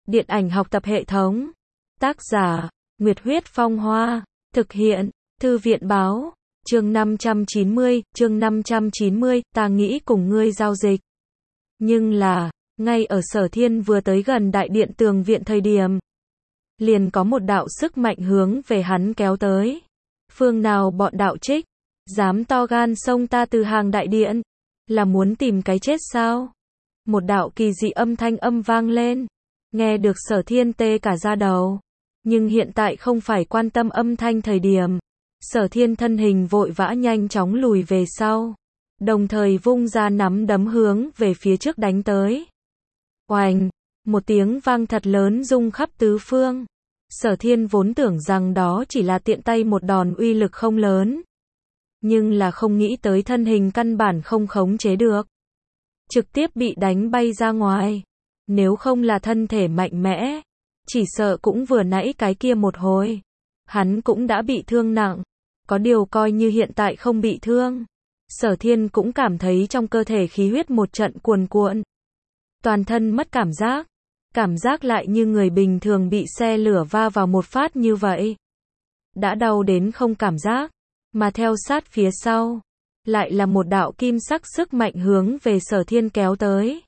Điện ảnh học tập hệ thống. Tác giả, Nguyệt Huyết Phong Hoa. Thực hiện, Thư viện Báo. Chương 590, ta nghĩ cùng ngươi giao dịch. Nhưng là, ngay ở Sở Thiên vừa tới gần đại điện tường viện thời điểm, liền có một đạo sức mạnh hướng về hắn kéo tới. Phương nào bọn đạo trích, dám to gan xông ta từ hàng đại điện, là muốn tìm cái chết sao? Một đạo kỳ dị âm thanh vang lên, nghe được Sở Thiên tê cả da đầu. Nhưng hiện tại không phải quan tâm âm thanh thời điểm. Sở Thiên thân hình vội vã nhanh chóng lùi về sau, đồng thời vung ra nắm đấm hướng về phía trước đánh tới. Oành, một tiếng vang thật lớn rung khắp tứ phương. Sở Thiên vốn tưởng rằng đó chỉ là tiện tay một đòn uy lực không lớn, nhưng là không nghĩ tới thân hình căn bản không khống chế được, trực tiếp bị đánh bay ra ngoài. Nếu không là thân thể mạnh mẽ, chỉ sợ cũng vừa nãy cái kia một hồi, hắn cũng đã bị thương nặng. Có điều coi như hiện tại không bị thương, Sở Thiên cũng cảm thấy trong cơ thể khí huyết một trận cuồn cuộn, toàn thân mất cảm giác lại như người bình thường bị xe lửa va vào một phát như vậy. Đã đau đến không cảm giác, mà theo sát phía sau, lại là một đạo kim sắc sức mạnh hướng về Sở Thiên kéo tới.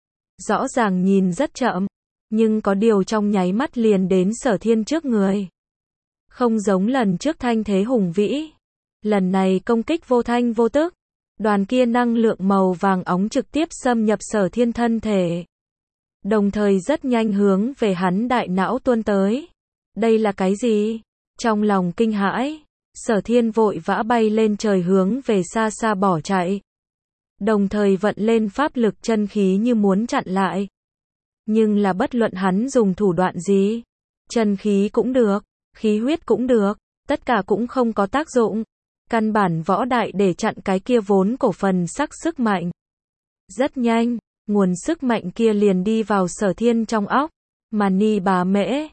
Rõ ràng nhìn rất chậm, nhưng có điều trong nháy mắt liền đến Sở Thiên trước người. Không giống lần trước thanh thế hùng vĩ, lần này công kích vô thanh vô tức, đoàn kia năng lượng màu vàng óng trực tiếp xâm nhập Sở Thiên thân thể, đồng thời rất nhanh hướng về hắn đại não tuôn tới. Đây là cái gì? Trong lòng kinh hãi, Sở Thiên vội vã bay lên trời hướng về xa xa bỏ chạy, đồng thời vận lên pháp lực chân khí như muốn chặn lại. Nhưng là bất luận hắn dùng thủ đoạn gì, chân khí cũng được, khí huyết cũng được, tất cả cũng không có tác dụng. Căn bản võ đại để chặn cái kia vốn cổ phần sắc sức mạnh. Rất nhanh, nguồn sức mạnh kia liền đi vào Sở Thiên trong óc. Mani bà mễ,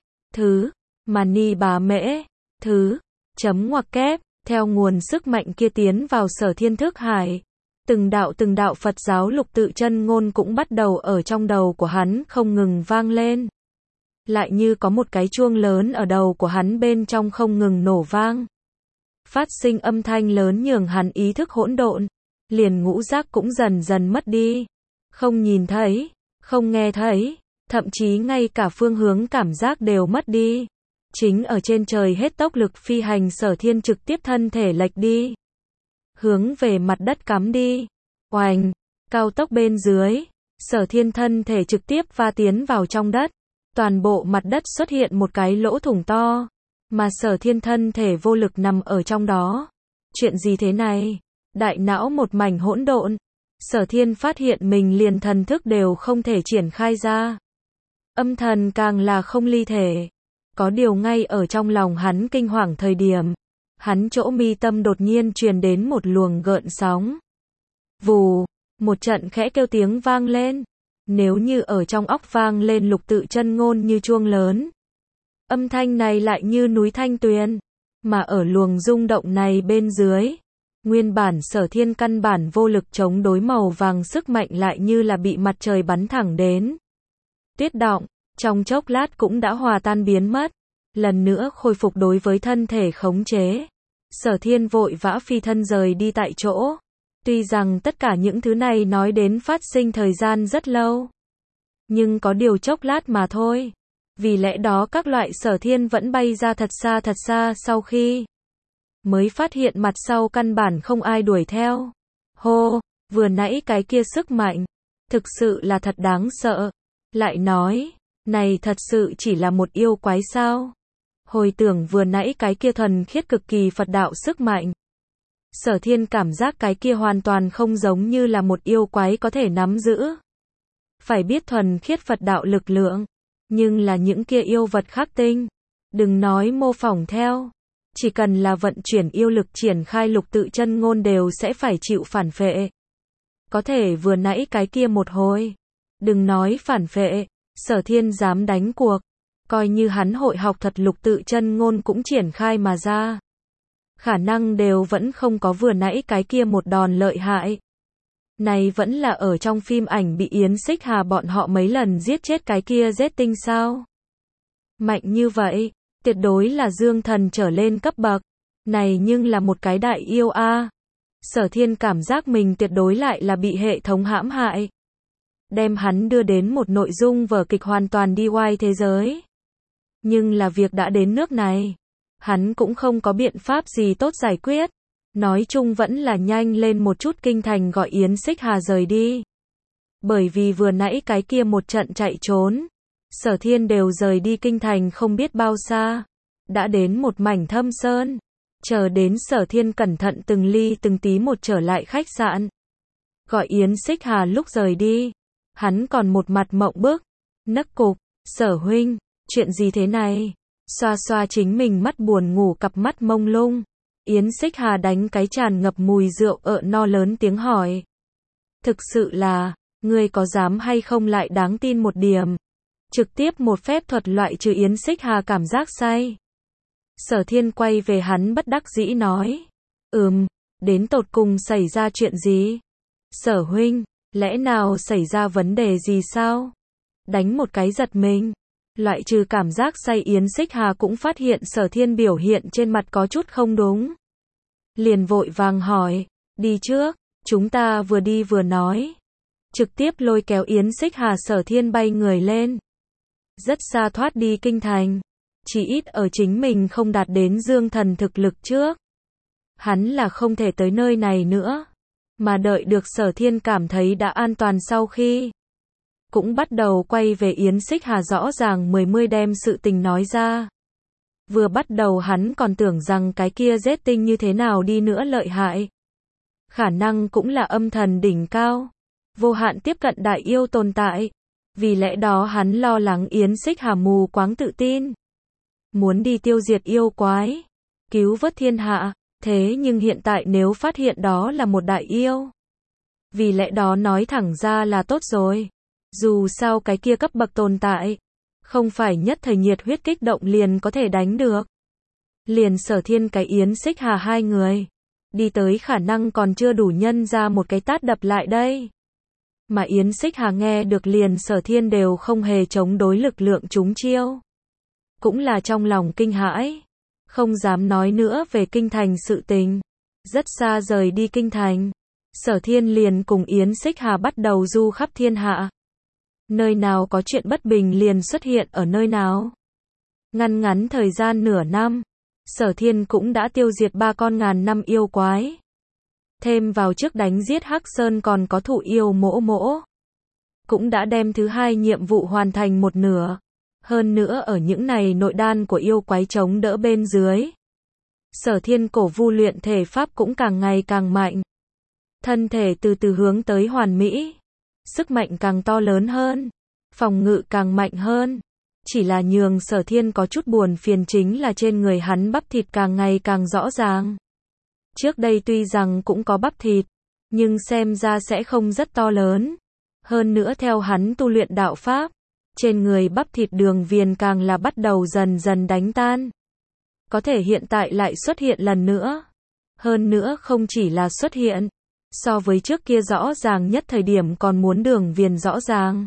thứ, chấm ngoặc kép, theo nguồn sức mạnh kia tiến vào Sở Thiên thức hải. Từng đạo Phật giáo lục tự chân ngôn cũng bắt đầu ở trong đầu của hắn không ngừng vang lên. Lại như có một cái chuông lớn ở đầu của hắn bên trong không ngừng nổ vang. Phát sinh âm thanh lớn nhường hắn ý thức hỗn độn, liền ngũ giác cũng dần dần mất đi. Không nhìn thấy, không nghe thấy, thậm chí ngay cả phương hướng cảm giác đều mất đi. Chính ở trên trời hết tốc lực phi hành, Sở Thiên trực tiếp thân thể lệch đi, hướng về mặt đất cắm đi. Oành, cao tốc bên dưới, Sở Thiên thân thể trực tiếp va tiến vào trong đất. Toàn bộ mặt đất xuất hiện một cái lỗ thủng to, mà Sở Thiên thân thể vô lực nằm ở trong đó. Chuyện gì thế này? Đại não một mảnh hỗn độn. Sở Thiên phát hiện mình liền thần thức đều không thể triển khai ra. Âm thần càng là không ly thể. Có điều ngay ở trong lòng hắn kinh hoàng thời điểm, hắn chỗ mi tâm đột nhiên truyền đến một luồng gợn sóng. Vù, một trận khẽ kêu tiếng vang lên. Nếu như ở trong óc vang lên lục tự chân ngôn như chuông lớn, âm thanh này lại như núi thanh tuyền, mà ở luồng rung động này bên dưới, nguyên bản Sở Thiên căn bản vô lực chống đối màu vàng sức mạnh lại như là bị mặt trời bắn thẳng đến. Tuyết động, trong chốc lát cũng đã hòa tan biến mất, lần nữa khôi phục đối với thân thể khống chế. Sở Thiên vội vã phi thân rời đi tại chỗ. Tuy rằng tất cả những thứ này nói đến phát sinh thời gian rất lâu, nhưng có điều chốc lát mà thôi. Vì lẽ đó các loại Sở Thiên vẫn bay ra thật xa sau khi mới phát hiện mặt sau căn bản không ai đuổi theo. Hô, vừa nãy cái kia sức mạnh, thực sự là thật đáng sợ. Lại nói, này thật sự chỉ là một yêu quái sao? Hồi tưởng vừa nãy cái kia thuần khiết cực kỳ Phật đạo sức mạnh, Sở Thiên cảm giác cái kia hoàn toàn không giống như là một yêu quái có thể nắm giữ. Phải biết thuần khiết Phật đạo lực lượng, nhưng là những kia yêu vật khắc tinh, đừng nói mô phỏng theo, chỉ cần là vận chuyển yêu lực triển khai lục tự chân ngôn đều sẽ phải chịu phản phệ. Có thể vừa nãy cái kia một hồi, đừng nói phản phệ, Sở Thiên dám đánh cuộc, coi như hắn hội học thật lục tự chân ngôn cũng triển khai mà ra, khả năng đều vẫn không có vừa nãy cái kia một đòn lợi hại. Này vẫn là ở trong phim ảnh bị Yến Xích Hà bọn họ mấy lần giết chết cái kia giết tinh sao? Mạnh như vậy, tuyệt đối là dương thần trở lên cấp bậc. Này nhưng là một cái đại yêu a. Sở Thiên cảm giác mình tuyệt đối lại là bị hệ thống hãm hại. Đem hắn đưa đến một nội dung vở kịch hoàn toàn đi oai thế giới. Nhưng là việc đã đến nước này, hắn cũng không có biện pháp gì tốt giải quyết. Nói chung vẫn là nhanh lên một chút kinh thành gọi Yến Xích Hà rời đi. Bởi vì vừa nãy cái kia một trận chạy trốn, Sở Thiên đều rời đi kinh thành không biết bao xa, đã đến một mảnh thâm sơn. Chờ đến Sở Thiên cẩn thận từng ly từng tí một trở lại khách sạn. Gọi Yến Xích Hà lúc rời đi, hắn còn một mặt mộng bức, nấc cục, Sở huynh, chuyện gì thế này? Xoa xoa chính mình mắt buồn ngủ cặp mắt mông lung. Yến Xích Hà đánh cái tràn ngập mùi rượu no lớn tiếng hỏi. Thực sự là, ngươi có dám hay không lại đáng tin một điểm. Trực tiếp một phép thuật loại trừ Yến Xích Hà cảm giác say. Sở Thiên quay về hắn bất đắc dĩ nói. Đến tột cùng xảy ra chuyện gì? Sở huynh, lẽ nào xảy ra vấn đề gì sao? Đánh một cái giật mình. Loại trừ cảm giác say Yến Xích Hà cũng phát hiện Sở Thiên biểu hiện trên mặt có chút không đúng. Liền vội vàng hỏi, đi trước, chúng ta vừa đi vừa nói. Trực tiếp lôi kéo Yến Xích Hà Sở Thiên bay người lên. Rất xa thoát đi kinh thành. Chỉ ít ở chính mình không đạt đến dương thần thực lực trước. Hắn là không thể tới nơi này nữa. Mà đợi được Sở Thiên cảm thấy đã an toàn sau khi. Cũng bắt đầu quay về Yến Xích Hà rõ ràng mươi đem sự tình nói ra. Vừa bắt đầu hắn còn tưởng rằng cái kia giết tinh như thế nào đi nữa lợi hại. Khả năng cũng là âm thần đỉnh cao. Vô hạn tiếp cận đại yêu tồn tại. Vì lẽ đó hắn lo lắng Yến Xích Hà mù quáng tự tin. Muốn đi tiêu diệt yêu quái. Cứu vớt thiên hạ. Thế nhưng hiện tại nếu phát hiện đó là một đại yêu. Vì lẽ đó nói thẳng ra là tốt rồi. Dù sao cái kia cấp bậc tồn tại. Không phải nhất thời nhiệt huyết kích động liền có thể đánh được. Liền Sở Thiên cái Yến Xích Hà hai người. Đi tới khả năng còn chưa đủ nhân ra một cái tát đập lại đây. Mà Yến Xích Hà nghe được liền Sở Thiên đều không hề chống đối lực lượng chúng chiêu. Cũng là trong lòng kinh hãi. Không dám nói nữa về kinh thành sự tình. Rất xa rời đi kinh thành. Sở Thiên liền cùng Yến Xích Hà bắt đầu du khắp thiên hạ. Nơi nào có chuyện bất bình liền xuất hiện ở nơi nào. Ngắn thời gian nửa năm, Sở Thiên cũng đã tiêu diệt 3 con ngàn năm yêu quái. Thêm vào trước đánh giết Hắc Sơn còn có thụ yêu mỗ mỗ. Cũng đã đem thứ 2 nhiệm vụ hoàn thành một nửa. Hơn nữa ở những này nội đan của yêu quái chống đỡ bên dưới. Sở Thiên cổ vu luyện thể pháp cũng càng ngày càng mạnh. Thân thể từ từ hướng tới hoàn mỹ. Sức mạnh càng to lớn hơn. Phòng ngự càng mạnh hơn. Chỉ là nhường Sở Thiên có chút buồn phiền chính là trên người hắn bắp thịt càng ngày càng rõ ràng. Trước đây tuy rằng cũng có bắp thịt, nhưng xem ra sẽ không rất to lớn. Hơn nữa theo hắn tu luyện đạo pháp, trên người bắp thịt đường viền càng là bắt đầu dần dần đánh tan. Có thể hiện tại lại xuất hiện lần nữa. Hơn nữa không chỉ là xuất hiện, so với trước kia rõ ràng nhất thời điểm còn muốn đường viền rõ ràng.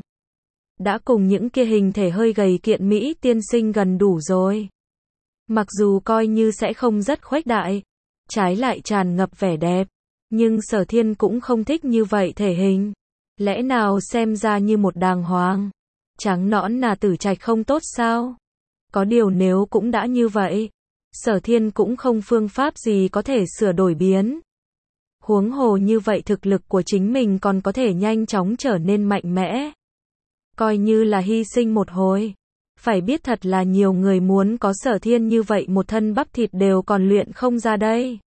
Đã cùng những kia hình thể hơi gầy kiện Mỹ tiên sinh gần đủ rồi. Mặc dù coi như sẽ không rất khuếch đại, trái lại tràn ngập vẻ đẹp, nhưng Sở Thiên cũng không thích như vậy thể hình. Lẽ nào xem ra như một đàng hoàng, trắng nõn nà tử trạch không tốt sao? Có điều nếu cũng đã như vậy, Sở Thiên cũng không phương pháp gì có thể sửa đổi biến. Huống hồ như vậy thực lực của chính mình còn có thể nhanh chóng trở nên mạnh mẽ. Coi như là hy sinh một hồi. Phải biết thật là nhiều người muốn có Sở Thiên như vậy một thân bắp thịt đều còn luyện không ra đây.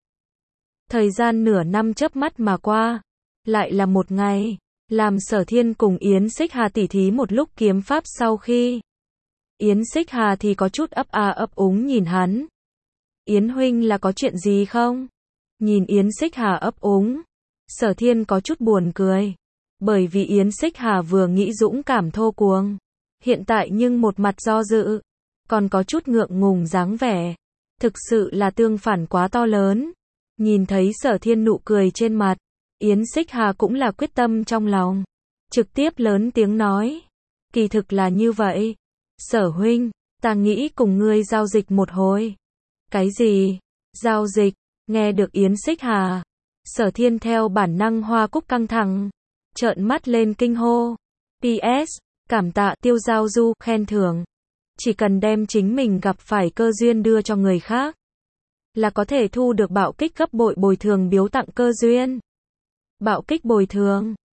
Thời gian nửa năm chớp mắt mà qua. Lại là một ngày. Làm Sở Thiên cùng Yến Xích Hà tỉ thí một lúc kiếm pháp sau khi. Yến Xích Hà thì có chút ấp úng nhìn hắn. Yến huynh là có chuyện gì không? Nhìn Yến Xích Hà ấp úng. Sở Thiên có chút buồn cười. Bởi vì Yến Xích Hà vừa nghĩ dũng cảm thô cuồng. Hiện tại nhưng một mặt do dự. Còn có chút ngượng ngùng dáng vẻ. Thực sự là tương phản quá to lớn. Nhìn thấy Sở Thiên nụ cười trên mặt. Yến Xích Hà cũng là quyết tâm trong lòng. Trực tiếp lớn tiếng nói. Kỳ thực là như vậy. Sở huynh, ta nghĩ cùng ngươi giao dịch một hồi. Cái gì? Giao dịch? Nghe được Yến Xích Hà. Sở Thiên theo bản năng hoa cúc căng thẳng. Trợn mắt lên kinh hô. PS, cảm tạ Tiêu Giao Du khen thưởng. Chỉ cần đem chính mình gặp phải cơ duyên đưa cho người khác, là có thể thu được bạo kích gấp bội bồi thường biếu tặng cơ duyên. Bạo kích bồi thường.